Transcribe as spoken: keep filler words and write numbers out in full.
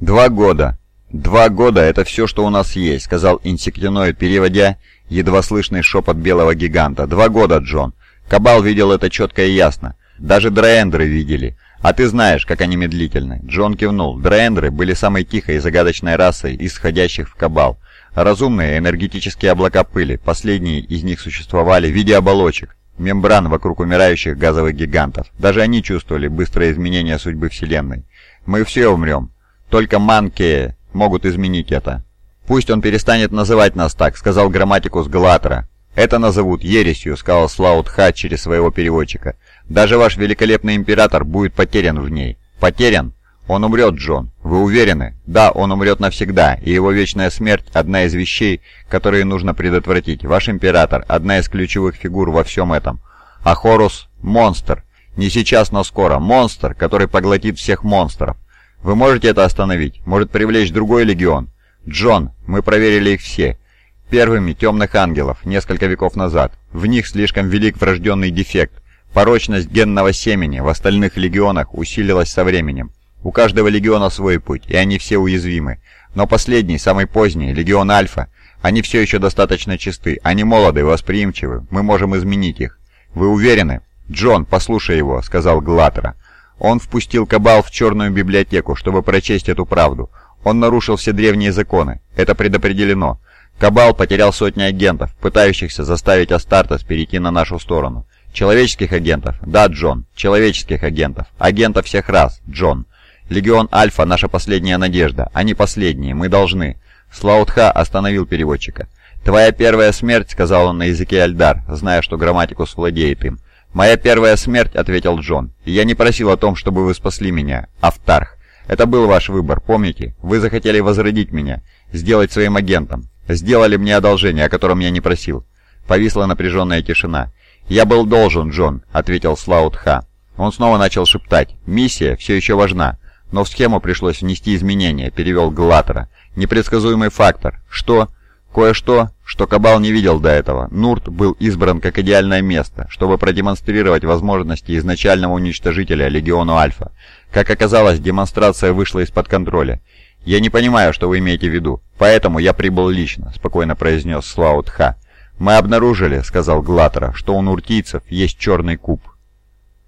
«Два года. Два года — это все, что у нас есть», — сказал инсектиноид, переводя едва слышный шепот белого гиганта. «Два года, Джон. Кабал видел это четко и ясно. Даже драендры видели. А ты знаешь, как они медлительны». Джон кивнул. Драендры были самой тихой и загадочной расой из входящих в Кабал. Разумные энергетические облака пыли. Последние из них существовали в виде оболочек, мембран вокруг умирающих газовых гигантов. Даже они чувствовали быстрое изменение судьбы Вселенной. «Мы все умрем. Только манкеи могут изменить это». «Пусть он перестанет называть нас так», — сказал грамматикус Галатера. «Это назовут ересью», — сказал Слаут-Ха через своего переводчика. «Даже ваш великолепный император будет потерян в ней». «Потерян? Он умрет, Джон. Вы уверены?» «Да, он умрет навсегда, и его вечная смерть – одна из вещей, которые нужно предотвратить. Ваш император – одна из ключевых фигур во всем этом. А Хорус – монстр. Не сейчас, но скоро. Монстр, который поглотит всех монстров. Вы можете это остановить? Может привлечь другой легион?» «Джон, мы проверили их все. Первыми темных ангелов, несколько веков назад. В них слишком велик врожденный дефект. Порочность генного семени в остальных легионах усилилась со временем. У каждого легиона свой путь, и они все уязвимы. Но последний, самый поздний, легион Альфа, они все еще достаточно чисты. Они молоды, восприимчивы. Мы можем изменить их. Вы уверены?» «Джон, послушай его», — сказал Галатера. «Он впустил Кабал в черную библиотеку, чтобы прочесть эту правду. Он нарушил все древние законы. Это предопределено. Кабал потерял сотни агентов, пытающихся заставить Астартес перейти на нашу сторону. Человеческих агентов? Да, Джон, человеческих агентов. Агентов всех рас, Джон. Легион Альфа — наша последняя надежда. Они последние, мы должны». Слаут-Ха остановил переводчика. «Твоя первая смерть», — сказал он на языке Альдар, зная, что грамматикус владеет им. «Моя первая смерть», — ответил Джон. «И я не просил о том, чтобы вы спасли меня, Автарх. Это был ваш выбор, помните? Вы захотели возродить меня, сделать своим агентом. Сделали мне одолжение, о котором я не просил». Повисла напряженная тишина. «Я был должен, Джон», — ответил Слаут-Ха. Он снова начал шептать. «Миссия все еще важна, но в схему пришлось внести изменения», — перевел Галатера. «Непредсказуемый фактор. Что? Кое-что, что Кабал не видел до этого. Нурт был избран как идеальное место, чтобы продемонстрировать возможности изначального уничтожителя Легиону Альфа. Как оказалось, демонстрация вышла из-под контроля. «Я не понимаю, что вы имеете в виду, поэтому я прибыл лично», — спокойно произнес Слаут-Ха. «Мы обнаружили», — сказал Галатера, — «что у нуртийцев есть черный куб».